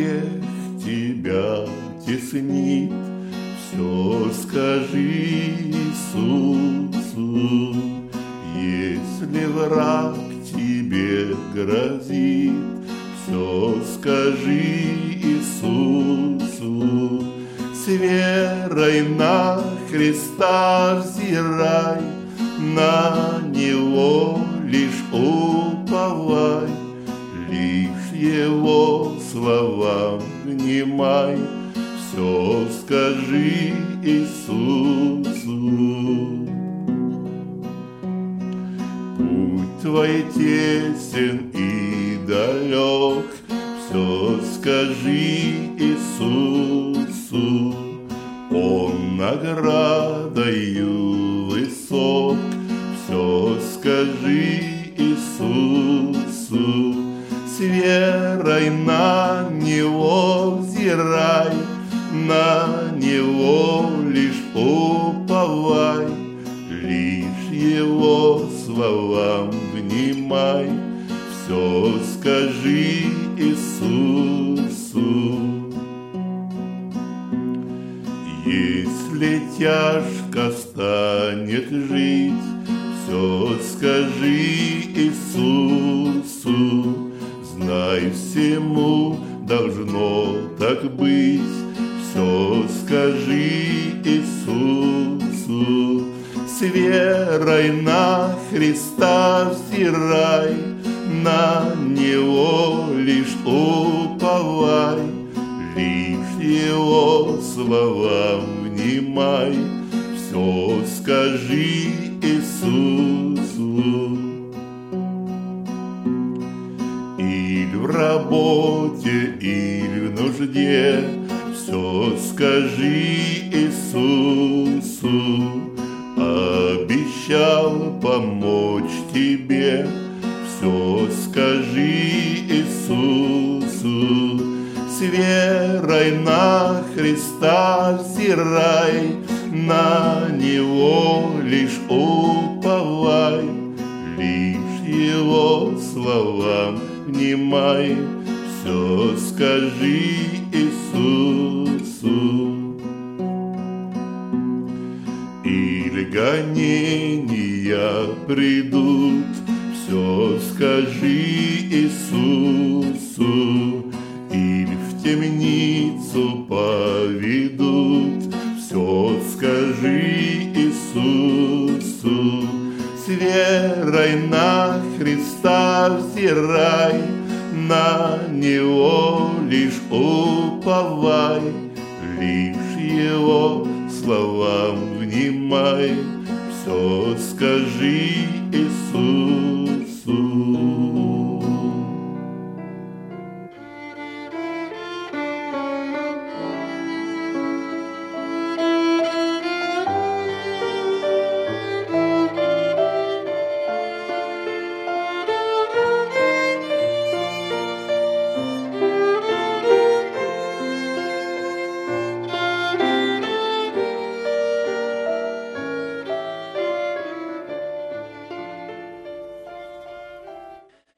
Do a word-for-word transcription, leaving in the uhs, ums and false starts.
грех тебя теснит, все скажи Иисусу. Если враг тебе грозит, все скажи Иисусу. С верой на Христа взирай, на Него лишь уповай, лишь Его словам внимай, все скажи Иисусу. Путь твой тесен и далек, все скажи Иисусу. Он наградою высок, все скажи Иисусу. С верой на Него взирай, на Него лишь уповай, лишь Его словам внимай, все скажи Иисусу. Если тяжко станет жить, все скажи Иисусу. Знай, всему должно так быть, все скажи Иисусу. С верой на Христа взирай, на Него лишь уповай, лишь Его словам внимай, все скажи Иисусу. Или в работе, или в нужде, все скажи Иисусу. Обещал помочь тебе, все скажи Иисусу. С верой на Христа взирай, на Него лишь уповай, лишь Его словам внимай, все скажи Иисусу. Или гонения придут, все скажи Иисусу. Или в темницу поведут, все скажи Иисусу. С верой на Христа взирай, на Него лишь уповай, лишь Его словам внимай, все скажи